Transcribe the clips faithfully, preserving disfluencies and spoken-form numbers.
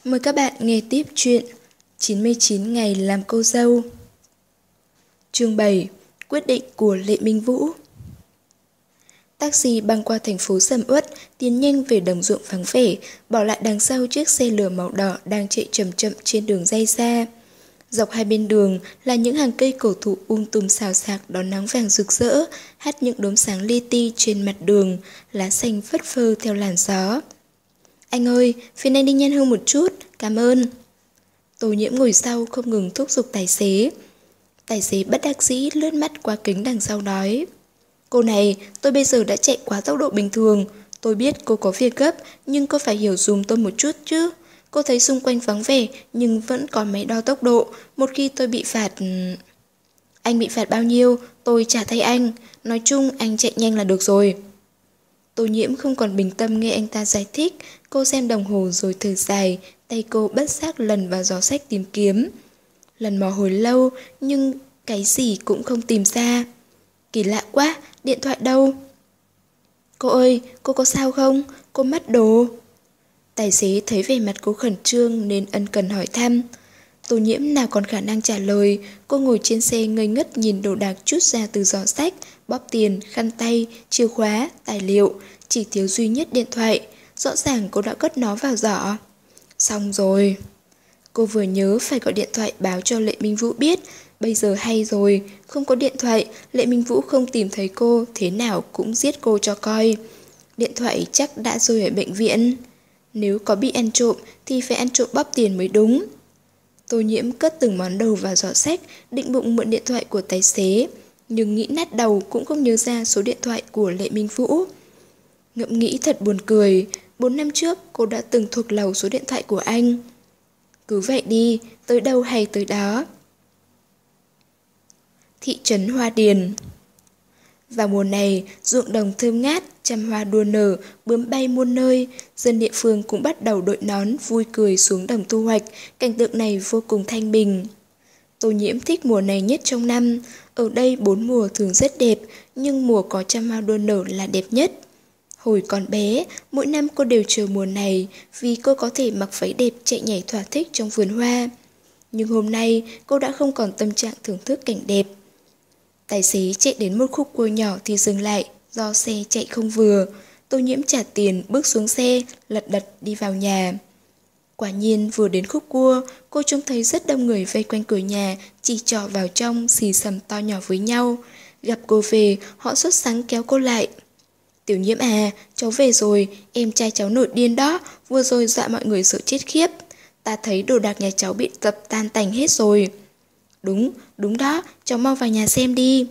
Mời các bạn nghe tiếp chuyện chín mươi chín ngày làm cô dâu. Chương bảy. Quyết định của Lệ Minh Vũ. Taxi băng qua thành phố sầm uất, tiến nhanh về đồng ruộng vắng vẻ, bỏ lại đằng sau chiếc xe lửa màu đỏ đang chạy chậm chậm trên đường ray xa. Dọc hai bên đường là những hàng cây cổ thụ um tùm xào xạc đón nắng vàng rực rỡ, hắt những đốm sáng li ti trên mặt đường, lá xanh phất phơ theo làn gió. Anh ơi, phiền anh đi nhanh hơn một chút, cảm ơn. Tô Nhiễm ngồi sau không ngừng thúc giục tài xế. Tài xế bất đắc dĩ lướt mắt qua kính đằng sau nói: Cô này, tôi bây giờ đã chạy quá tốc độ bình thường. Tôi biết cô có việc gấp, nhưng cô phải hiểu dùm tôi một chút chứ. Cô thấy xung quanh vắng vẻ, nhưng vẫn có máy đo tốc độ. Một khi tôi bị phạt... Anh bị phạt bao nhiêu, tôi trả thay anh. Nói chung anh chạy nhanh là được rồi. Tô Nhiễm không còn bình tâm nghe anh ta giải thích. Cô xem đồng hồ rồi thở dài. Tay cô bất giác lần vào giỏ sách tìm kiếm. Lần mò hồi lâu, nhưng cái gì cũng không tìm ra. Kỳ lạ quá, điện thoại đâu? Cô ơi, cô có sao không? Cô mất đồ. Tài xế thấy vẻ mặt cô khẩn trương nên ân cần hỏi thăm. Tô Nhiễm nào còn khả năng trả lời. Cô ngồi trên xe ngây ngất nhìn đồ đạc trút ra từ giỏ sách, bóp tiền, khăn tay, chìa khóa, tài liệu. Chỉ thiếu duy nhất điện thoại. Rõ ràng cô đã cất nó vào giỏ. Xong rồi. Cô vừa nhớ phải gọi điện thoại báo cho Lệ Minh Vũ biết. Bây giờ hay rồi, không có điện thoại, Lệ Minh Vũ không tìm thấy cô, thế nào cũng giết cô cho coi. Điện thoại chắc đã rơi ở bệnh viện. Nếu có bị ăn trộm thì phải ăn trộm bóp tiền mới đúng. Tô Nhiễm cất từng món đồ vào giỏ sách, định bụng mượn điện thoại của tài xế. Nhưng nghĩ nát đầu cũng không nhớ ra số điện thoại của Lệ Minh Vũ. Ngẫm nghĩ thật buồn cười, bốn năm trước cô đã từng thuộc lầu số điện thoại của anh. Cứ vậy đi, tới đâu hay tới đó. Thị trấn Hoa Điền. Vào mùa này, ruộng đồng thơm ngát, trăm hoa đua nở, bướm bay muôn nơi, dân địa phương cũng bắt đầu đội nón vui cười xuống đồng thu hoạch, cảnh tượng này vô cùng thanh bình. Tô Nhiễm thích mùa này nhất trong năm, ở đây bốn mùa thường rất đẹp, nhưng mùa có trăm hoa đua nở là đẹp nhất. Hồi còn bé, mỗi năm cô đều chờ mùa này vì cô có thể mặc váy đẹp chạy nhảy thỏa thích trong vườn hoa. Nhưng hôm nay cô đã không còn tâm trạng thưởng thức cảnh đẹp. Tài xế chạy đến một khúc cua nhỏ thì dừng lại do xe chạy không vừa. Tô Nhiễm trả tiền bước xuống xe, lật đật đi vào nhà. Quả nhiên vừa đến khúc cua, cô trông thấy rất đông người vây quanh cửa nhà, chỉ trỏ vào trong xì xầm to nhỏ với nhau. Gặp cô về, họ sốt sắng kéo cô lại. Tiểu Nhiễm à, cháu về rồi, em trai cháu nổi điên đó, vừa rồi dọa mọi người sợ chết khiếp. Ta thấy đồ đạc nhà cháu bị tập tan tành hết rồi. Đúng, đúng đó, cháu mau vào nhà xem đi.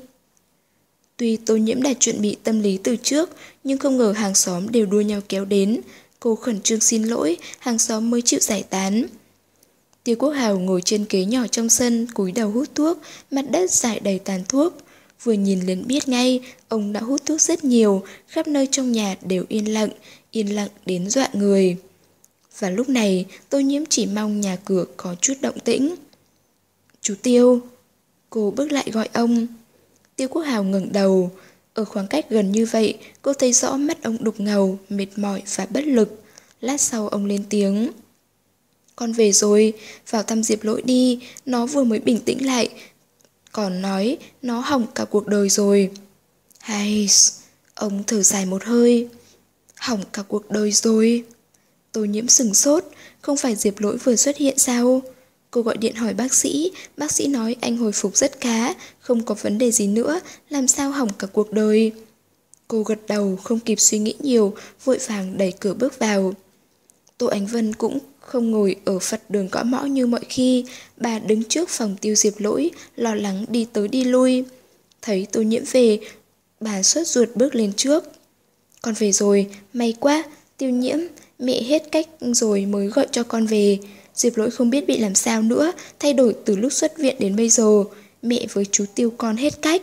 Tuy Tô Nhiễm đã chuẩn bị tâm lý từ trước, nhưng không ngờ hàng xóm đều đua nhau kéo đến. Cô khẩn trương xin lỗi, hàng xóm mới chịu giải tán. Tiêu Quốc Hào ngồi trên ghế nhỏ trong sân, cúi đầu hút thuốc, mặt đất rải đầy tàn thuốc. Vừa nhìn lên biết ngay, ông đã hút thuốc rất nhiều, khắp nơi trong nhà đều yên lặng, yên lặng đến dọa người. Và lúc này, Tô Nhiễm chỉ mong nhà cửa có chút động tĩnh. Chú Tiêu. Cô bước lại gọi ông. Tiêu Quốc Hào ngẩng đầu. Ở khoảng cách gần như vậy, cô thấy rõ mắt ông đục ngầu, mệt mỏi và bất lực. Lát sau ông lên tiếng. Con về rồi, vào thăm Diệp Lỗi đi, nó vừa mới bình tĩnh lại. Còn nói nó hỏng cả cuộc đời rồi. Hay... Ông thở dài một hơi. Hỏng cả cuộc đời rồi. Tô Nhiễm sửng sốt. Không phải Diệp Lỗi vừa xuất hiện sao? Cô gọi điện hỏi bác sĩ. Bác sĩ nói anh hồi phục rất khá, không có vấn đề gì nữa, làm sao hỏng cả cuộc đời. Cô gật đầu không kịp suy nghĩ nhiều, vội vàng đẩy cửa bước vào. Tô Ánh Vân cũng không ngồi ở Phật đường gõ mõ như mọi khi. Bà đứng trước phòng Tiêu Diệp Lỗi, lo lắng đi tới đi lui. Thấy Tô Nhiễm về, bà sốt ruột bước lên trước. Con về rồi, may quá. Tiêu Nhiễm, mẹ hết cách rồi mới gọi cho con về. Diệp Lỗi không biết bị làm sao nữa, thay đổi từ lúc xuất viện đến bây giờ. Mẹ với chú Tiêu con hết cách.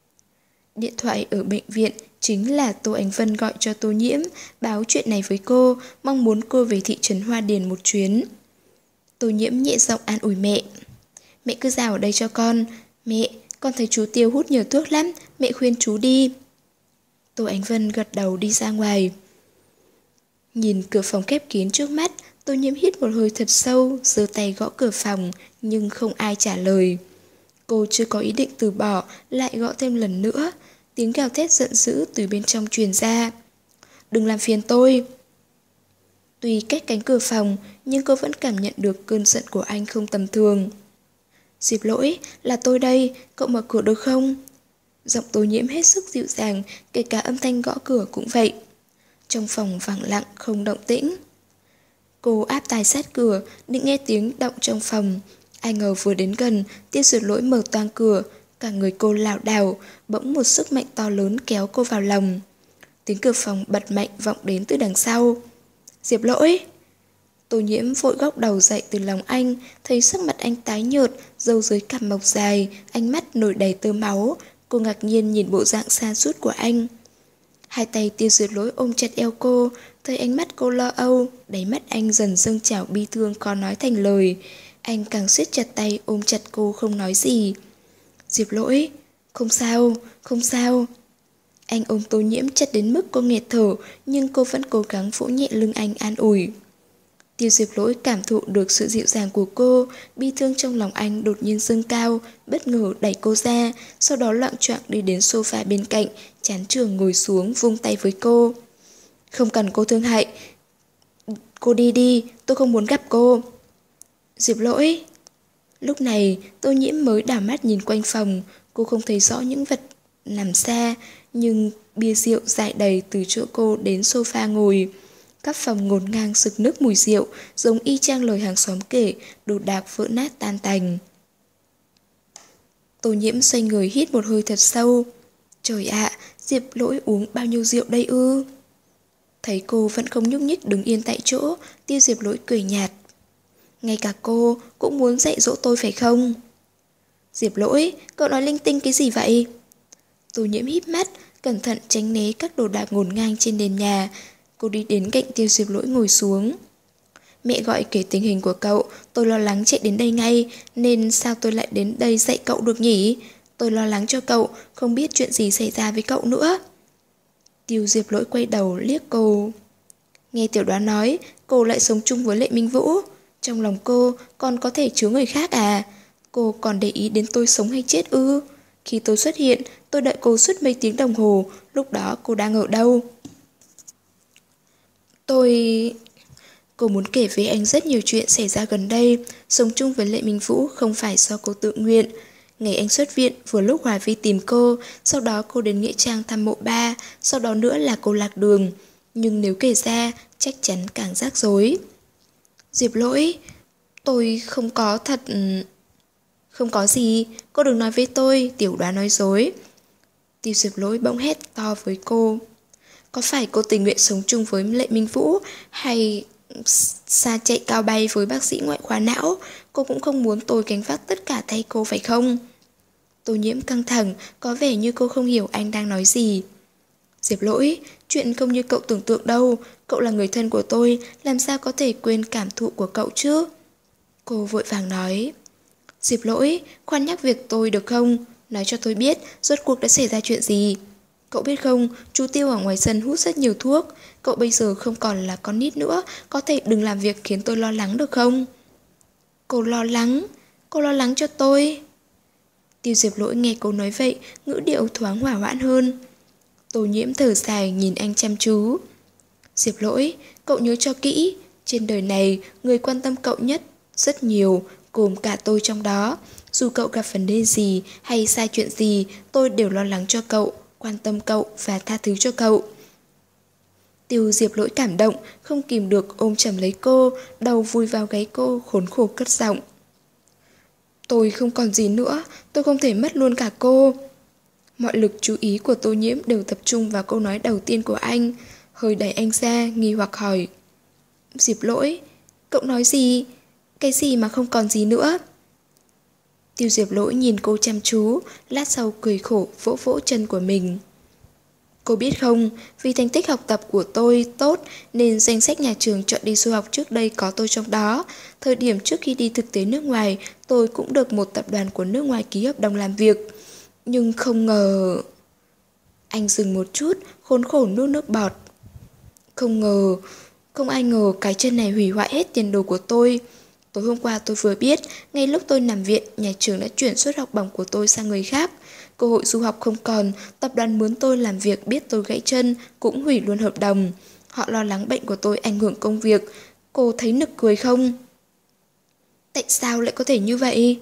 Điện thoại ở bệnh viện chính là Tô Ánh Vân gọi cho Tô Nhiễm, báo chuyện này với cô, mong muốn cô về thị trấn Hoa Điền một chuyến. Tô Nhiễm nhẹ giọng an ủi mẹ. Mẹ cứ ra ở đây cho con. Mẹ, con thấy chú Tiêu hút nhiều thuốc lắm, mẹ khuyên chú đi. Tô Ánh Vân gật đầu đi ra ngoài. Nhìn cửa phòng khép kín trước mắt, Tô Nhiễm hít một hơi thật sâu, giơ tay gõ cửa phòng, nhưng không ai trả lời. Cô chưa có ý định từ bỏ, lại gõ thêm lần nữa. Tiếng gào thét giận dữ từ bên trong truyền ra. Đừng làm phiền tôi. Tuy cách cánh cửa phòng, nhưng cô vẫn cảm nhận được cơn giận của anh không tầm thường. Diệp Lỗi, là tôi đây, cậu mở cửa được không? Giọng Tô Nhiễm hết sức dịu dàng, kể cả âm thanh gõ cửa cũng vậy. Trong phòng vắng lặng không động tĩnh. Cô áp tai sát cửa, định nghe tiếng động trong phòng. Ai ngờ vừa đến gần, Tiêu Diệp Lỗi mở toang cửa, cả người cô lảo đảo, bỗng một sức mạnh to lớn kéo cô vào lòng. Tiếng cửa phòng bật mạnh vọng đến từ đằng sau. Diệp Lỗi! Tô Nhiễm vội góc đầu dậy từ lòng anh, thấy sắc mặt anh tái nhợt, râu dưới cằm mọc dài, ánh mắt nổi đầy tơ máu. Cô ngạc nhiên nhìn bộ dạng sa sút của anh. Hai tay Tiêu Diệp Lỗi ôm chặt eo cô, thấy ánh mắt cô lo âu, đáy mắt anh dần dâng trào bi thương khó nói thành lời. Anh càng siết chặt tay ôm chặt cô không nói gì. Diệp Lỗi, không sao, không sao. Anh ôm Tô Nhiễm chặt đến mức cô nghẹt thở, nhưng cô vẫn cố gắng vỗ nhẹ lưng anh an ủi. Tiêu Diệp Lỗi cảm thụ được sự dịu dàng của cô, bi thương trong lòng anh đột nhiên dâng cao, bất ngờ đẩy cô ra, sau đó loạng choạng đi đến sofa bên cạnh, chán trường ngồi xuống vung tay với cô. Không cần cô thương hại, cô đi đi, tôi không muốn gặp cô. Diệp Lỗi. Lúc này, Tô Nhiễm mới đảo mắt nhìn quanh phòng, cô không thấy rõ những vật nằm xa, nhưng bia rượu rải đầy từ chỗ cô đến sofa ngồi. Các phòng ngổn ngang sực nước mùi rượu, giống y chang lời hàng xóm kể, đồ đạc vỡ nát tan tành. Tô Nhiễm xoay người hít một hơi thật sâu. Trời ạ, Diệp Lỗi uống bao nhiêu rượu đây ư? Thấy cô vẫn không nhúc nhích đứng yên tại chỗ, Tiêu Diệp Lỗi cười nhạt. Ngay cả cô cũng muốn dạy dỗ tôi phải không? Diệp Lỗi, cậu nói linh tinh cái gì vậy? Tô Nhiễm híp mắt, cẩn thận tránh né các đồ đạc ngổn ngang trên nền nhà. Cô đi đến cạnh Tiêu Diệp Lỗi ngồi xuống. Mẹ gọi kể tình hình của cậu, tôi lo lắng chạy đến đây ngay, nên sao tôi lại đến đây dạy cậu được nhỉ? Tôi lo lắng cho cậu, không biết chuyện gì xảy ra với cậu nữa. Tiêu Diệp Lỗi quay đầu liếc cô. Nghe Tiểu Đoán nói, cô lại sống chung với Lệ Minh Vũ. Trong lòng cô còn có thể chứa người khác à? Cô còn để ý đến tôi sống hay chết ư? Khi tôi xuất hiện, tôi đợi cô suốt mấy tiếng đồng hồ, lúc đó cô đang ở đâu? Tôi... Cô muốn kể với anh rất nhiều chuyện xảy ra gần đây. Sống chung với Lệ Minh Vũ không phải do cô tự nguyện. Ngày anh xuất viện, vừa lúc Hòa Vi tìm cô, sau đó cô đến Nghĩa Trang thăm mộ ba, sau đó nữa là cô lạc đường. Nhưng nếu kể ra, chắc chắn càng rắc rối. Diệp Lỗi, tôi không có thật... Không có gì, cô đừng nói với tôi, Tiểu Đoán nói dối. Tiêu Diệp Lỗi bỗng hét to với cô. Có phải cô tình nguyện sống chung với Lệ Minh Vũ, hay xa chạy cao bay với bác sĩ ngoại khoa não? Cô cũng không muốn tôi gánh vác tất cả thay cô phải không? Tô Nhiễm căng thẳng, có vẻ như cô không hiểu anh đang nói gì. Diệp Lỗi, chuyện không như cậu tưởng tượng đâu. Cậu là người thân của tôi, làm sao có thể quên cảm thụ của cậu chứ? Cô vội vàng nói. Diệp Lỗi, khoan nhắc việc tôi được không? Nói cho tôi biết, rốt cuộc đã xảy ra chuyện gì? Cậu biết không, chú Tiêu ở ngoài sân hút rất nhiều thuốc. Cậu bây giờ không còn là con nít nữa, có thể đừng làm việc khiến tôi lo lắng được không? Cô lo lắng? Cô lo lắng cho tôi? Tiêu Diệp Lỗi nghe cô nói vậy, ngữ điệu thoáng hỏa hoãn hơn. Tô Nhiễm thở dài nhìn anh chăm chú. Diệp Lỗi, cậu nhớ cho kỹ, trên đời này, người quan tâm cậu nhất rất nhiều, gồm cả tôi trong đó. Dù cậu gặp vấn đề gì hay sai chuyện gì, tôi đều lo lắng cho cậu, quan tâm cậu và tha thứ cho cậu. Tiêu Diệp Lỗi cảm động, không kìm được ôm chầm lấy cô, đầu vùi vào gáy cô, khốn khổ cất giọng. Tôi không còn gì nữa, tôi không thể mất luôn cả cô. Mọi lực chú ý của Tô Nhiễm đều tập trung vào câu nói đầu tiên của anh, hơi đẩy anh ra, nghi hoặc hỏi. Diệp Lỗi, cậu nói gì? Cái gì mà không còn gì nữa? Tiêu Diệp Lỗi nhìn cô chăm chú, lát sau cười khổ vỗ vỗ chân của mình. Cô biết không, vì thành tích học tập của tôi tốt nên danh sách nhà trường chọn đi du học trước đây có tôi trong đó. Thời điểm trước khi đi thực tế nước ngoài, tôi cũng được một tập đoàn của nước ngoài ký hợp đồng làm việc. Nhưng không ngờ... Anh dừng một chút, khốn khổ nuốt nước bọt. Không ngờ... Không ai ngờ cái chân này hủy hoại hết tiền đồ của tôi. Tối hôm qua tôi vừa biết, ngay lúc tôi nằm viện, nhà trường đã chuyển suất học bổng của tôi sang người khác. Cơ hội du học không còn, tập đoàn muốn tôi làm việc biết tôi gãy chân, cũng hủy luôn hợp đồng. Họ lo lắng bệnh của tôi ảnh hưởng công việc. Cô thấy nực cười không? Tại sao lại có thể như vậy?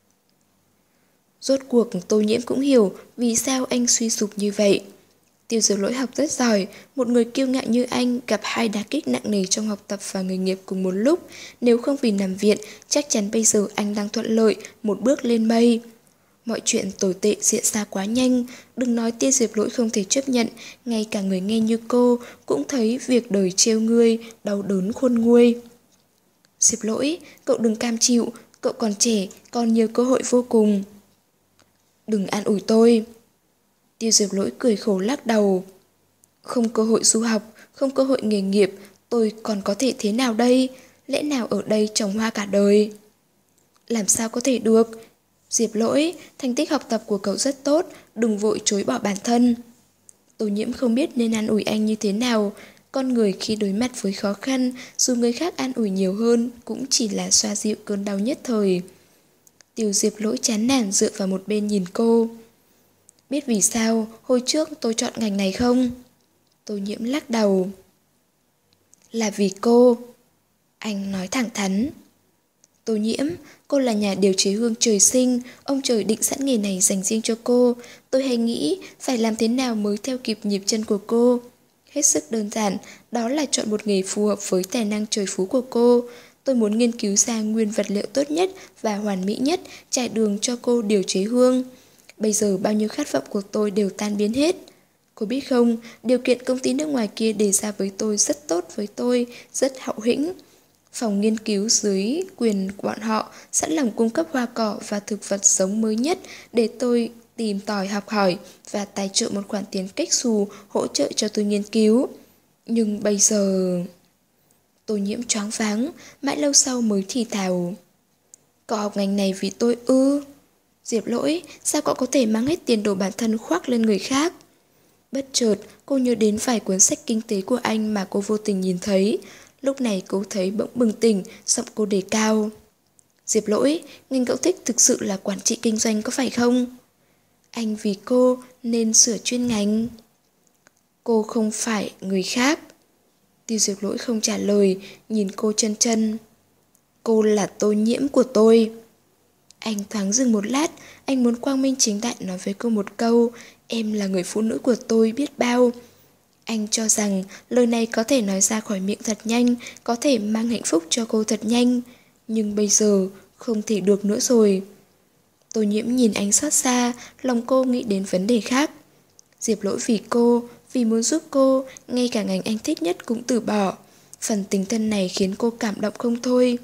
Rốt cuộc Tô Nhiễm cũng hiểu vì sao anh suy sụp như vậy. Tiêu Diệp Lỗi học rất giỏi, một người kiêu ngạo như anh gặp hai đả kích nặng nề trong học tập và nghề nghiệp cùng một lúc. Nếu không vì nằm viện, chắc chắn bây giờ anh đang thuận lợi, một bước lên mây. Mọi chuyện tồi tệ diễn ra quá nhanh, đừng nói Tiêu Diệp Lỗi không thể chấp nhận, ngay cả người nghe như cô cũng thấy việc đời trêu ngươi, đau đớn khôn nguôi. Diệp Lỗi, cậu đừng cam chịu, cậu còn trẻ, còn nhiều cơ hội vô cùng. Đừng an ủi tôi. Tiêu Diệp Lỗi cười khổ lắc đầu. Không cơ hội du học, không cơ hội nghề nghiệp, tôi còn có thể thế nào đây? Lẽ nào ở đây trồng hoa cả đời? Làm sao có thể được? Diệp Lỗi, thành tích học tập của cậu rất tốt, đừng vội chối bỏ bản thân. Tô Nhiễm không biết nên an ủi anh như thế nào. Con người khi đối mặt với khó khăn, dù người khác an ủi nhiều hơn, cũng chỉ là xoa dịu cơn đau nhất thời. Tiêu Diệp Lỗi chán nản dựa vào một bên nhìn cô. Biết vì sao hồi trước tôi chọn ngành này không? Tô Nhiễm lắc đầu. Là vì cô. Anh nói thẳng thắn. Tô Nhiễm, cô là nhà điều chế hương trời sinh, ông trời định sẵn nghề này dành riêng cho cô. Tôi hay nghĩ phải làm thế nào mới theo kịp nhịp chân của cô. Hết sức đơn giản, đó là chọn một nghề phù hợp với tài năng trời phú của cô. Tôi muốn nghiên cứu ra nguyên vật liệu tốt nhất và hoàn mỹ nhất, trải đường cho cô điều chế hương. Bây giờ bao nhiêu khát vọng của tôi đều tan biến hết. Cô biết không, điều kiện công ty nước ngoài kia đề ra với tôi rất tốt với tôi, rất hậu hĩnh. Phòng nghiên cứu dưới quyền của bọn họ sẵn lòng cung cấp hoa cỏ và thực vật sống mới nhất để tôi tìm tòi học hỏi và tài trợ một khoản tiền cách xù hỗ trợ cho tôi nghiên cứu. Nhưng bây giờ... Tô Nhiễm choáng váng, mãi lâu sau mới thì thào. Cậu học ngành này vì tôi ư? Diệp Lỗi, sao cậu có thể mang hết tiền đồ bản thân khoác lên người khác? Bất chợt, cô nhớ đến vài cuốn sách kinh tế của anh mà cô vô tình nhìn thấy. Lúc này cô thấy bỗng bừng tỉnh, giọng cô đề cao. Diệp Lỗi, ngành cậu thích thực sự là quản trị kinh doanh có phải không? Anh vì cô nên sửa chuyên ngành. Cô không phải người khác. Tiêu Diệp Lỗi không trả lời, nhìn cô chân chân. Cô là Tô Nhiễm của tôi. Anh thoáng dừng một lát, anh muốn quang minh chính đại nói với cô một câu, em là người phụ nữ của tôi biết bao. Anh cho rằng lời này có thể nói ra khỏi miệng thật nhanh, có thể mang hạnh phúc cho cô thật nhanh. Nhưng bây giờ không thể được nữa rồi. Tô Nhiễm nhìn anh xót xa, lòng cô nghĩ đến vấn đề khác. Diệp Lỗi vì cô, vì muốn giúp cô, ngay cả ngành anh thích nhất cũng từ bỏ. Phần tình thân này khiến cô cảm động không thôi.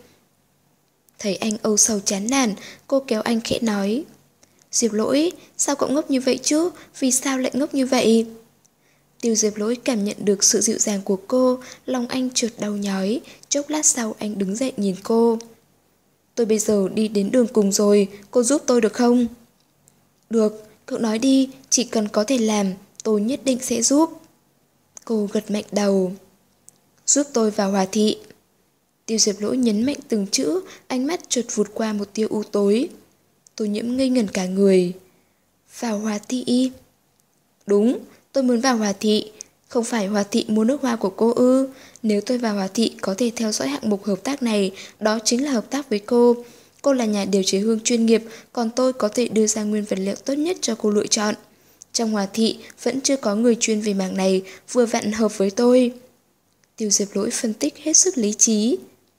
Thấy anh âu sầu chán nản, cô kéo anh khẽ nói. Diệp Lỗi, sao cậu ngốc như vậy chứ? Vì sao lại ngốc như vậy? Tiêu Diệp Lỗi cảm nhận được sự dịu dàng của cô, lòng anh chợt đau nhói, chốc lát sau anh đứng dậy nhìn cô. Tôi bây giờ đi đến đường cùng rồi, cô giúp tôi được không? Được, cậu nói đi, chỉ cần có thể làm, tôi nhất định sẽ giúp. Cô gật mạnh đầu. Giúp tôi vào Hòa Thị. Tiêu Diệp Lỗi nhấn mạnh từng chữ, ánh mắt chợt vụt qua một tia u tối. Tô Nhiễm ngây ngẩn cả người. Vào Hòa Thị? Đúng, tôi muốn vào Hòa Thị. Không phải Hòa Thị mua nước hoa của cô ư? Nếu tôi vào Hòa Thị có thể theo dõi hạng mục hợp tác này, đó chính là hợp tác với cô. Cô là nhà điều chế hương chuyên nghiệp, còn tôi có thể đưa ra nguyên vật liệu tốt nhất cho cô lựa chọn. Trong Hòa Thị vẫn chưa có người chuyên về mảng này, vừa vặn hợp với tôi. Tiêu Diệp Lỗi phân tích hết sức lý trí.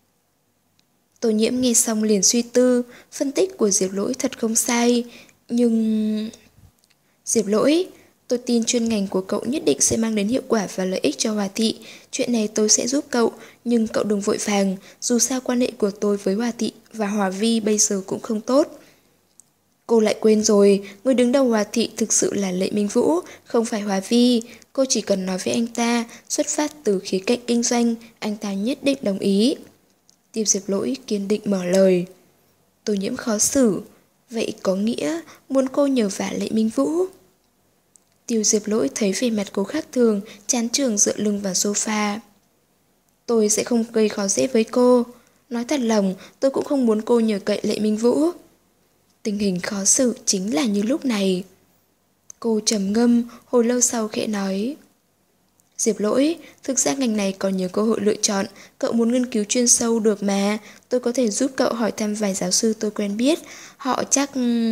Tô Nhiễm nghe xong liền suy tư, phân tích của Diệp Lỗi thật không sai, nhưng... Diệp Lỗi, tôi tin chuyên ngành của cậu nhất định sẽ mang đến hiệu quả và lợi ích cho Hòa Thị. Chuyện này tôi sẽ giúp cậu, nhưng cậu đừng vội vàng, dù sao quan hệ của tôi với Hòa Thị và Hòa Vi bây giờ cũng không tốt. Cô lại quên rồi, người đứng đầu Hòa Thị thực sự là Lệ Minh Vũ, không phải Hòa Vi. Cô chỉ cần nói với anh ta, xuất phát từ khía cạnh kinh doanh, anh ta nhất định đồng ý. Tiêu Diệp Lỗi kiên định mở lời. Tô Nhiễm khó xử, vậy có nghĩa muốn cô nhờ vả Lệ Minh Vũ. Tiêu Diệp Lỗi thấy vẻ mặt cô khác thường, chán trường dựa lưng vào sofa. Tôi sẽ không gây khó dễ với cô. Nói thật lòng, tôi cũng không muốn cô nhờ cậy Lệ Minh Vũ. Tình hình khó xử chính là như lúc này. Cô trầm ngâm, hồi lâu sau khẽ nói. Diệp Lỗi, thực ra ngành này còn nhiều cơ hội lựa chọn, cậu muốn nghiên cứu chuyên sâu được mà. Tôi có thể giúp cậu hỏi thăm vài giáo sư tôi quen biết, họ chắc...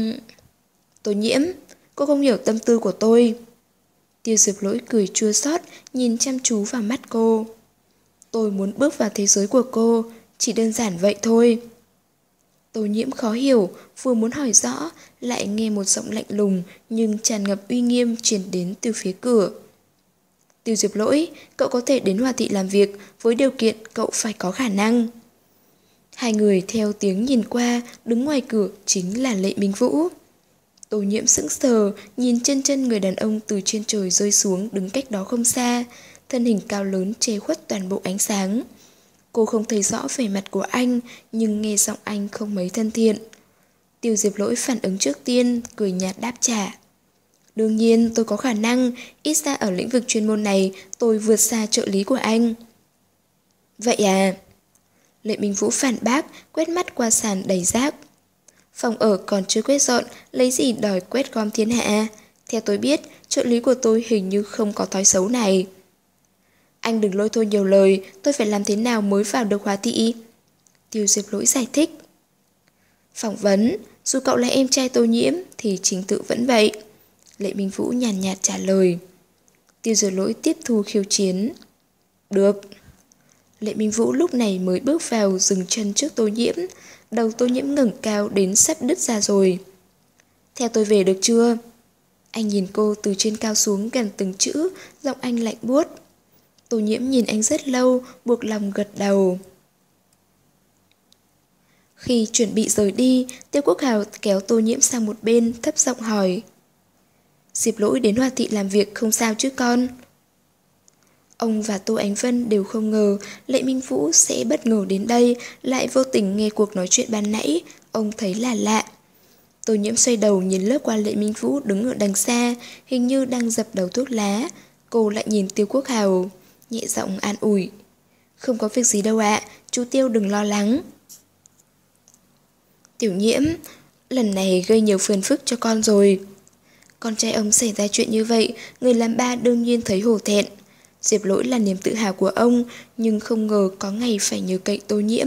Tô Nhiễm, cô không hiểu tâm tư của tôi. Tiêu Diệp Lỗi cười chua xót, nhìn chăm chú vào mắt cô. Tôi muốn bước vào thế giới của cô, chỉ đơn giản vậy thôi. Tô Nhiễm khó hiểu, vừa muốn hỏi rõ, lại nghe một giọng lạnh lùng nhưng tràn ngập uy nghiêm truyền đến từ phía cửa. Tiêu Diệp Lỗi, cậu có thể đến Hòa Thị làm việc, với điều kiện cậu phải có khả năng. Hai người theo tiếng nhìn qua, đứng ngoài cửa chính là Lệ Minh Vũ. Tô Nhiễm sững sờ, nhìn chân chân người đàn ông từ trên trời rơi xuống đứng cách đó không xa, thân hình cao lớn che khuất toàn bộ ánh sáng. Cô không thấy rõ vẻ mặt của anh, nhưng nghe giọng anh không mấy thân thiện. Tiêu Diệp Lỗi phản ứng trước tiên, cười nhạt đáp trả. Đương nhiên tôi có khả năng, ít ra ở lĩnh vực chuyên môn này tôi vượt xa trợ lý của anh. Vậy à? Lệ Minh Vũ phản bác, quét mắt qua sàn đầy rác. Phòng ở còn chưa quét dọn, lấy gì đòi quét gom thiên hạ? Theo tôi biết, trợ lý của tôi hình như không có thói xấu này. Anh đừng lôi thôi nhiều lời, tôi phải làm thế nào mới vào được Hóa Thị? Tiêu Diệp Lỗi giải thích. Phỏng vấn, dù cậu là em trai Tô Nhiễm thì trình tự vẫn vậy. Lệ Minh Vũ nhàn nhạt trả lời. Tiêu Diệp Lỗi tiếp thu khiêu chiến. Được. Lệ Minh Vũ lúc này mới bước vào dừng chân trước Tô Nhiễm. Đầu Tô Nhiễm ngẩng cao đến sắp đứt ra rồi. Theo tôi về được chưa? Anh nhìn cô từ trên cao xuống gần từng chữ, giọng anh lạnh buốt. Tô Nhiễm nhìn anh rất lâu, buộc lòng gật đầu. Khi chuẩn bị rời đi, Tiêu Quốc Hào kéo Tô Nhiễm sang một bên, thấp giọng hỏi. Diệp Lỗi đến Hòa Thị làm việc không sao chứ con? Ông và Tô Ánh Vân đều không ngờ Lệ Minh Vũ sẽ bất ngờ đến đây, lại vô tình nghe cuộc nói chuyện ban nãy, ông thấy là lạ. Tô Nhiễm xoay đầu nhìn lướt qua Lệ Minh Vũ đứng ở đằng xa, hình như đang dập đầu thuốc lá. Cô lại nhìn Tiêu Quốc Hào, nhẹ giọng an ủi. Không có việc gì đâu ạ, chú Tiêu đừng lo lắng. Tiểu Nhiễm, lần này gây nhiều phiền phức cho con rồi. Con trai ông xảy ra chuyện như vậy, người làm ba đương nhiên thấy hổ thẹn. Diệp Lỗi là niềm tự hào của ông, nhưng không ngờ có ngày phải nhờ cậy Tô Nhiễm.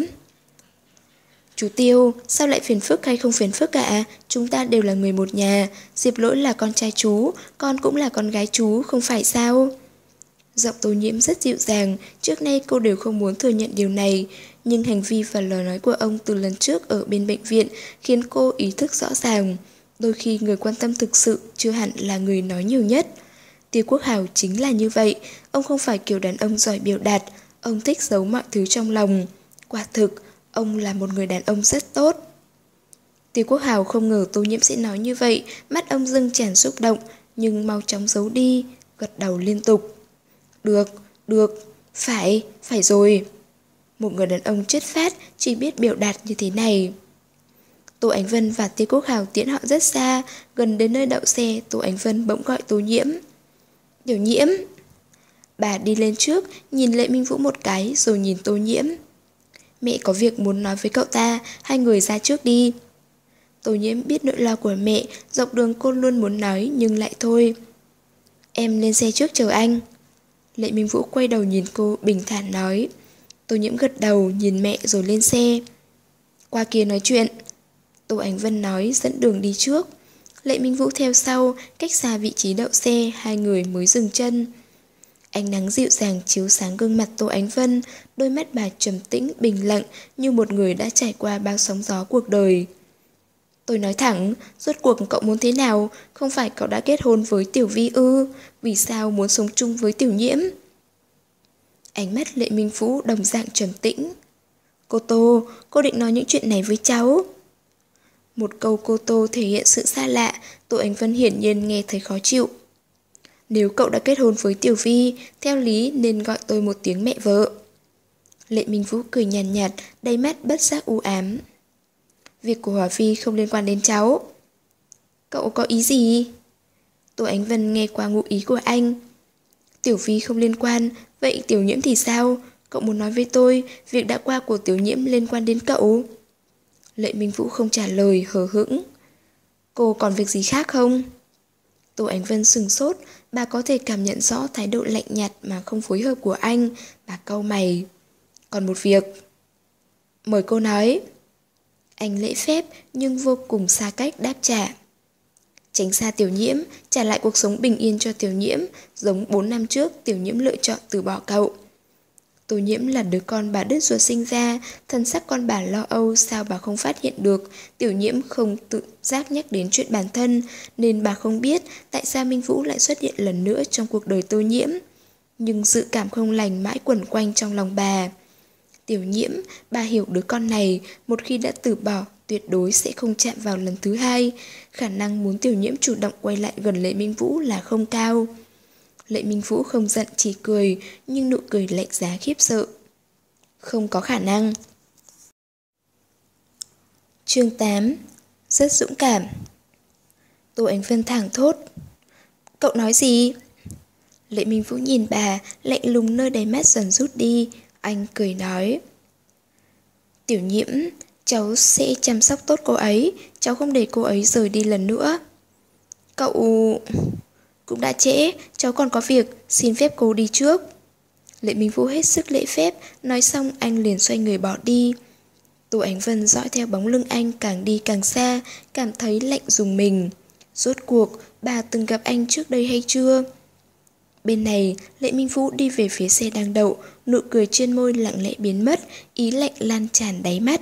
Chú Tiêu, sao lại phiền phức hay không phiền phức ạ? Chúng ta đều là người một nhà, Diệp Lỗi là con trai chú, con cũng là con gái chú, không phải sao? Giọng Tô Nhiễm rất dịu dàng, trước nay cô đều không muốn thừa nhận điều này, nhưng hành vi và lời nói của ông từ lần trước ở bên bệnh viện khiến cô ý thức rõ ràng. Đôi khi người quan tâm thực sự chưa hẳn là người nói nhiều nhất. Tiêu Quốc Hào chính là như vậy, ông không phải kiểu đàn ông giỏi biểu đạt, ông thích giấu mọi thứ trong lòng. Quả thực, ông là một người đàn ông rất tốt. Tiêu Quốc Hào không ngờ Tô Nhiễm sẽ nói như vậy, mắt ông dưng tràn xúc động, nhưng mau chóng giấu đi, gật đầu liên tục. Được, được, phải, phải rồi. Một người đàn ông chất phác chỉ biết biểu đạt như thế này. Tô Ánh Vân và Tiêu Quốc Hào tiễn họ rất xa, gần đến nơi đậu xe, Tô Ánh Vân bỗng gọi Tô Nhiễm. Tiểu Nhiễm. Bà đi lên trước, nhìn Lệ Minh Vũ một cái rồi nhìn Tô Nhiễm. Mẹ có việc muốn nói với cậu ta, hai người ra trước đi. Tô Nhiễm biết nỗi lo của mẹ, dọc đường cô luôn muốn nói nhưng lại thôi. Em lên xe trước chờ anh. Lệ Minh Vũ quay đầu nhìn cô bình thản nói. Tô Nhiễm gật đầu nhìn mẹ rồi lên xe. Qua kia nói chuyện. Tô Ánh Vân nói dẫn đường đi trước. Lệ Minh Vũ theo sau, cách xa vị trí đậu xe, hai người mới dừng chân. Ánh nắng dịu dàng chiếu sáng gương mặt Tô Ánh Vân, đôi mắt bà trầm tĩnh, bình lặng như một người đã trải qua bao sóng gió cuộc đời. Tôi nói thẳng, rốt cuộc cậu muốn thế nào? Không phải cậu đã kết hôn với Tiểu Vi ư? Vì sao muốn sống chung với Tiểu Nhiễm? Ánh mắt Lệ Minh Vũ đồng dạng trầm tĩnh. Cô Tô, cô định nói những chuyện này với cháu. Một câu cô Tô thể hiện sự xa lạ, Tô Ánh Vân hiển nhiên nghe thấy khó chịu. Nếu cậu đã kết hôn với Tiểu Vi, theo lý nên gọi tôi một tiếng mẹ vợ. Lệ Minh Vũ cười nhàn nhạt, nhạt, đầy mắt bất giác u ám. Việc của Hòa Vi không liên quan đến cháu. Cậu có ý gì? Tô Ánh Vân nghe qua ngụ ý của anh. Tiểu Vi không liên quan, vậy Tiểu Nhiễm thì sao? Cậu muốn nói với tôi việc đã qua của Tiểu Nhiễm liên quan đến cậu? Lệ Minh Vũ không trả lời, hờ hững. Cô còn việc gì khác không? Tô Ánh Vân sừng sốt, bà có thể cảm nhận rõ thái độ lạnh nhạt mà không phối hợp của anh. Bà cau mày. Còn một việc. Mời cô nói. Anh lễ phép nhưng vô cùng xa cách đáp trả. Tránh xa Tiểu Nhiễm, trả lại cuộc sống bình yên cho Tiểu Nhiễm, giống bốn năm trước Tiểu Nhiễm lựa chọn từ bỏ cậu. Tô Nhiễm là đứa con bà đứt ruột sinh ra, thân xác con bà lo âu sao bà không phát hiện được, Tiểu Nhiễm không tự giác nhắc đến chuyện bản thân, nên bà không biết tại sao Minh Vũ lại xuất hiện lần nữa trong cuộc đời Tô Nhiễm. Nhưng dự cảm không lành mãi quẩn quanh trong lòng bà. Tiểu Nhiễm, bà hiểu đứa con này, một khi đã từ bỏ, tuyệt đối sẽ không chạm vào lần thứ hai. Khả năng muốn Tiểu Nhiễm chủ động quay lại gần Lệ Minh Vũ là không cao. Lệ Minh Vũ không giận chỉ cười, nhưng nụ cười lạnh giá khiếp sợ. Không có khả năng. Chương tám. Rất dũng cảm. Tô Ánh Vân thảng thốt. Cậu nói gì? Lệ Minh Vũ nhìn bà, lạnh lùng nơi đáy mắt dần rút đi. Anh cười nói. Tiểu Nhiễm, cháu sẽ chăm sóc tốt cô ấy, cháu không để cô ấy rời đi lần nữa. Cậu... Cũng đã trễ, cháu còn có việc, xin phép cô đi trước. Lệ Minh Vũ hết sức lễ phép, nói xong anh liền xoay người bỏ đi. Tô Ánh Vân dõi theo bóng lưng anh càng đi càng xa, cảm thấy lạnh rùng mình. Rốt cuộc, bà từng gặp anh trước đây hay chưa? Bên này, Lệ Minh Vũ đi về phía xe đang đậu, nụ cười trên môi lặng lẽ biến mất, ý lạnh lan tràn đáy mắt.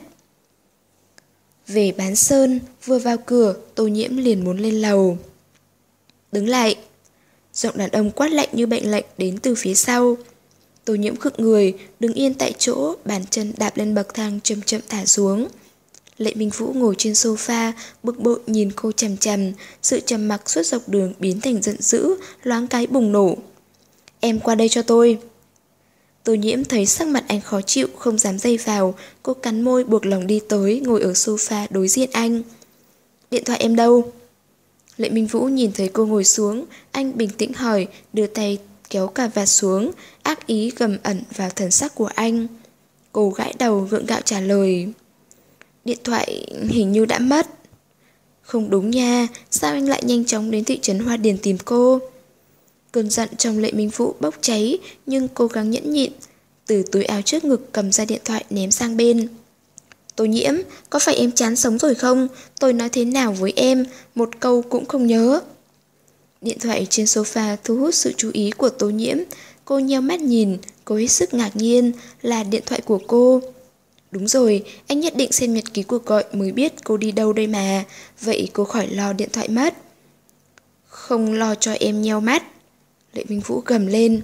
Về bán sơn, vừa vào cửa, Tô Nhiễm liền muốn lên lầu. Đứng lại. Giọng đàn ông quát lạnh như bệnh lệnh đến từ phía sau. Tô Nhiễm khựng người, đứng yên tại chỗ, bàn chân đạp lên bậc thang chậm chậm thả xuống. Lệ Minh Vũ ngồi trên sofa, bực bội nhìn cô chằm chằm, sự trầm mặc suốt dọc đường biến thành giận dữ, loáng cái bùng nổ. Em qua đây cho tôi. Tô Nhiễm thấy sắc mặt anh khó chịu, không dám dây vào, cô cắn môi buộc lòng đi tới, ngồi ở sofa đối diện anh. Điện thoại em đâu? Lệ Minh Vũ nhìn thấy cô ngồi xuống, anh bình tĩnh hỏi, đưa tay kéo cà vạt xuống, ác ý gầm ẩn vào thần sắc của anh. Cô gãi đầu gượng gạo trả lời. Điện thoại hình như đã mất. Không đúng nha, sao anh lại nhanh chóng đến thị trấn Hoa Điền tìm cô? Cơn giận trong Lệ Minh Vũ bốc cháy, nhưng cố gắng nhẫn nhịn. Từ túi áo trước ngực cầm ra điện thoại ném sang bên. Tô Nhiễm, có phải em chán sống rồi không? Tôi nói thế nào với em, một câu cũng không nhớ. Điện thoại trên sofa thu hút sự chú ý của Tô Nhiễm. Cô nheo mắt nhìn, cô hết sức ngạc nhiên, là điện thoại của cô. Đúng rồi, anh nhất định xem nhật ký cuộc gọi mới biết cô đi đâu đây mà. Vậy cô khỏi lo điện thoại mất. Không lo cho em nheo mắt. Lệ Minh Vũ gầm lên.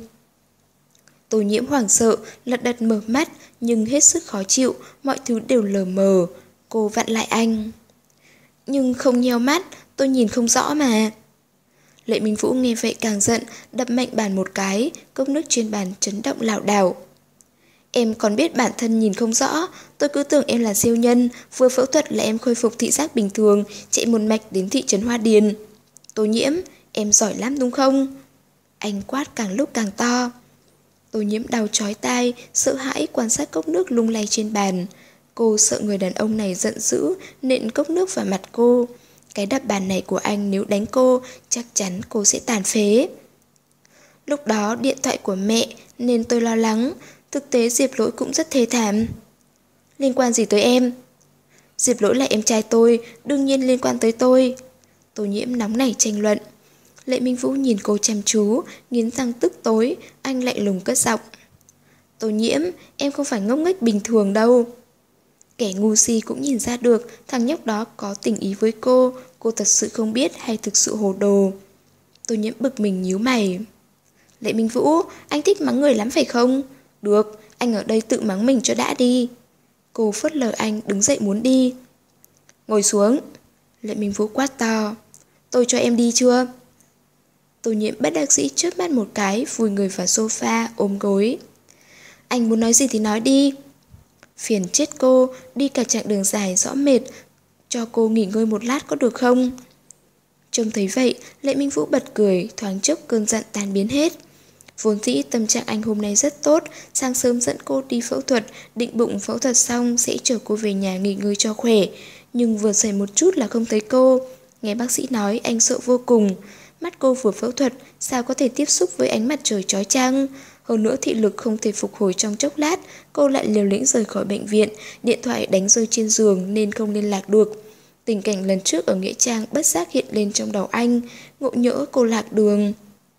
Tô Nhiễm hoảng sợ, lật đật mở mắt, nhưng hết sức khó chịu, mọi thứ đều lờ mờ. Cô vặn lại anh. Nhưng không nheo mắt, tôi nhìn không rõ mà. Lệ Minh Vũ nghe vậy càng giận, đập mạnh bàn một cái, cốc nước trên bàn chấn động lảo đảo. Em còn biết bản thân nhìn không rõ, tôi cứ tưởng em là siêu nhân, vừa phẫu thuật là em khôi phục thị giác bình thường, chạy một mạch đến thị trấn Hoa Điền. Tô Nhiễm, em giỏi lắm đúng không? Anh quát càng lúc càng to. Tô Nhiễm đau chói tai, sợ hãi quan sát cốc nước lung lay trên bàn. Cô sợ người đàn ông này giận dữ, nện cốc nước vào mặt cô. Cái đập bàn này của anh nếu đánh cô, chắc chắn cô sẽ tàn phế. Lúc đó điện thoại của mẹ nên tôi lo lắng. Thực tế Diệp Lỗi cũng rất thê thảm. Liên quan gì tới em? Diệp Lỗi là em trai tôi, đương nhiên liên quan tới tôi. Tô Nhiễm nóng nảy tranh luận. Lệ Minh Vũ nhìn cô chăm chú, nghiến răng tức tối, anh lạnh lùng cất giọng. Tô Nhiễm, em không phải ngốc nghếch bình thường đâu. Kẻ ngu si cũng nhìn ra được thằng nhóc đó có tình ý với cô, cô thật sự không biết hay thực sự hồ đồ. Tô Nhiễm bực mình nhíu mày. Lệ Minh Vũ, anh thích mắng người lắm phải không? Được, anh ở đây tự mắng mình cho đã đi. Cô phớt lờ anh đứng dậy muốn đi. Ngồi xuống. Lệ Minh Vũ quát to. Tôi cho em đi chưa? Tô Nhiễm bất đắc dĩ chớp mắt một cái, vùi người vào sofa, ôm gối. Anh muốn nói gì thì nói đi. Phiền chết cô, đi cả chặng đường dài rõ mệt, cho cô nghỉ ngơi một lát có được không? Trông thấy vậy, Lệ Minh Vũ bật cười, thoáng chốc cơn giận tan biến hết. Vốn dĩ tâm trạng anh hôm nay rất tốt, sáng sớm dẫn cô đi phẫu thuật, định bụng phẫu thuật xong sẽ chở cô về nhà nghỉ ngơi cho khỏe. Nhưng vừa dậy một chút là không thấy cô. Nghe bác sĩ nói anh sợ vô cùng. Mắt cô vừa phẫu thuật, sao có thể tiếp xúc với ánh mặt trời chói chang. Hơn nữa thị lực không thể phục hồi trong chốc lát, cô lại liều lĩnh rời khỏi bệnh viện, điện thoại đánh rơi trên giường nên không liên lạc được. Tình cảnh lần trước ở Nghĩa Trang bất giác hiện lên trong đầu anh, ngộ nhỡ cô lạc đường.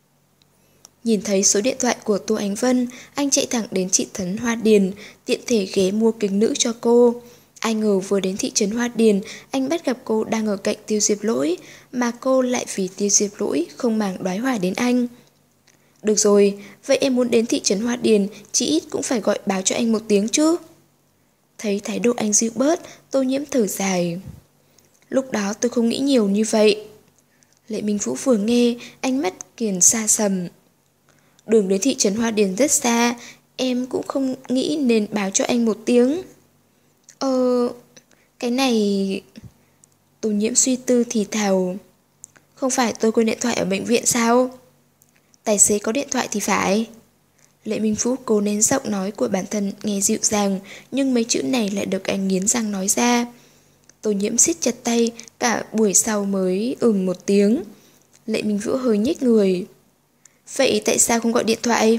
Nhìn thấy số điện thoại của Tô Ánh Vân, anh chạy thẳng đến thị trấn Hoa Điền, tiện thể ghé mua kính nữ cho cô. Ai ngờ vừa đến thị trấn Hoa Điền, anh bắt gặp cô đang ở cạnh Tiêu Diệp Lỗi, mà cô lại vì Tiêu Diệp Lỗi không màng đoái hoài đến anh. Được rồi, vậy em muốn đến thị trấn Hoa Điền, chỉ ít cũng phải gọi báo cho anh một tiếng chứ. Thấy thái độ anh dịu bớt, Tô Nhiễm thở dài. Lúc đó tôi không nghĩ nhiều như vậy. Lệ Minh Vũ vừa nghe, ánh mắt Kiền xa sầm. Đường đến thị trấn Hoa Điền rất xa, em cũng không nghĩ nên báo cho anh một tiếng. Ờ... Cái này... Tô Nhiễm suy tư thì thào. Không phải tôi quên điện thoại ở bệnh viện sao? Tài xế có điện thoại thì phải. Lệ Minh Vũ cố nén giọng nói của bản thân nghe dịu dàng, nhưng mấy chữ này lại được anh nghiến răng nói ra. Tô Nhiễm siết chặt tay, cả buổi sau mới ừm một tiếng. Lệ Minh Vũ hơi nhếch người. Vậy tại sao không gọi điện thoại?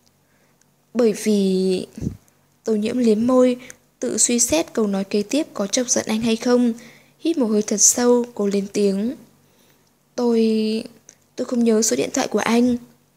Bởi vì... Tô Nhiễm liếm môi, tự suy xét câu nói kế tiếp có chọc giận anh hay không. Hít một hơi thật sâu, cô lên tiếng. Tôi... tôi không nhớ số điện thoại của anh.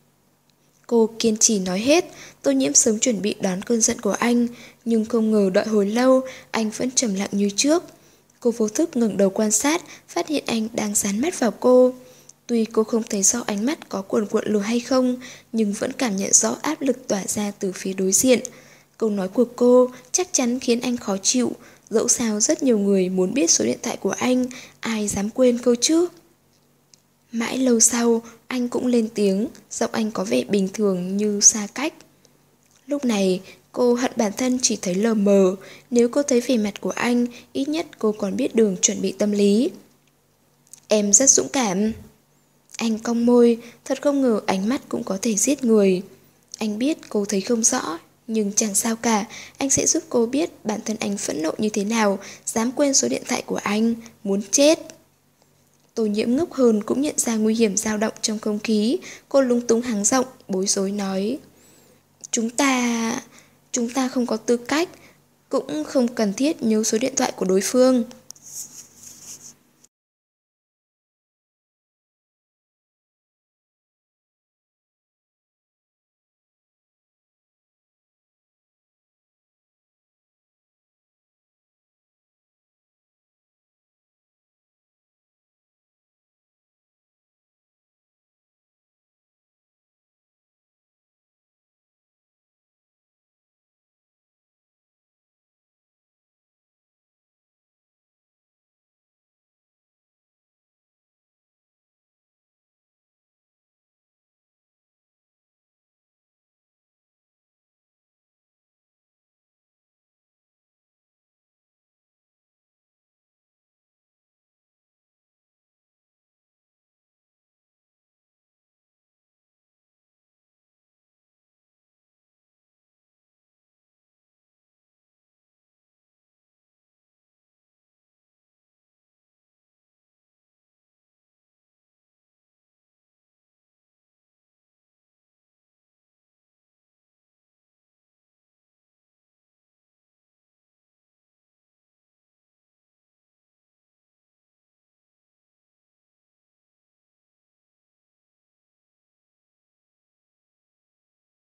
Cô kiên trì nói hết. Tô Nhiễm sớm chuẩn bị đón cơn giận của anh, nhưng không ngờ đợi hồi lâu, anh vẫn trầm lặng như trước. Cô vô thức ngẩng đầu quan sát, phát hiện anh đang dán mắt vào cô. Tuy cô không thấy rõ ánh mắt có cuồn cuộn lửa hay không, nhưng vẫn cảm nhận rõ áp lực tỏa ra từ phía đối diện. Câu nói của cô chắc chắn khiến anh khó chịu. Dẫu sao rất nhiều người muốn biết số điện thoại của anh, ai dám quên câu chứ. Mãi lâu sau, anh cũng lên tiếng, giọng anh có vẻ bình thường như xa cách. Lúc này, cô hận bản thân chỉ thấy lờ mờ. Nếu cô thấy vẻ mặt của anh, ít nhất cô còn biết đường chuẩn bị tâm lý. Em rất dũng cảm. Anh cong môi, thật không ngờ ánh mắt cũng có thể giết người. Anh biết cô thấy không rõ, nhưng chẳng sao cả, anh sẽ giúp cô biết bản thân anh phẫn nộ như thế nào, dám quên số điện thoại của anh, muốn chết. Tô Nhiễm ngốc hơn cũng nhận ra nguy hiểm dao động trong không khí, cô lúng túng hắng giọng, bối rối nói. Chúng ta... chúng ta không có tư cách, cũng không cần thiết nhớ số điện thoại của đối phương.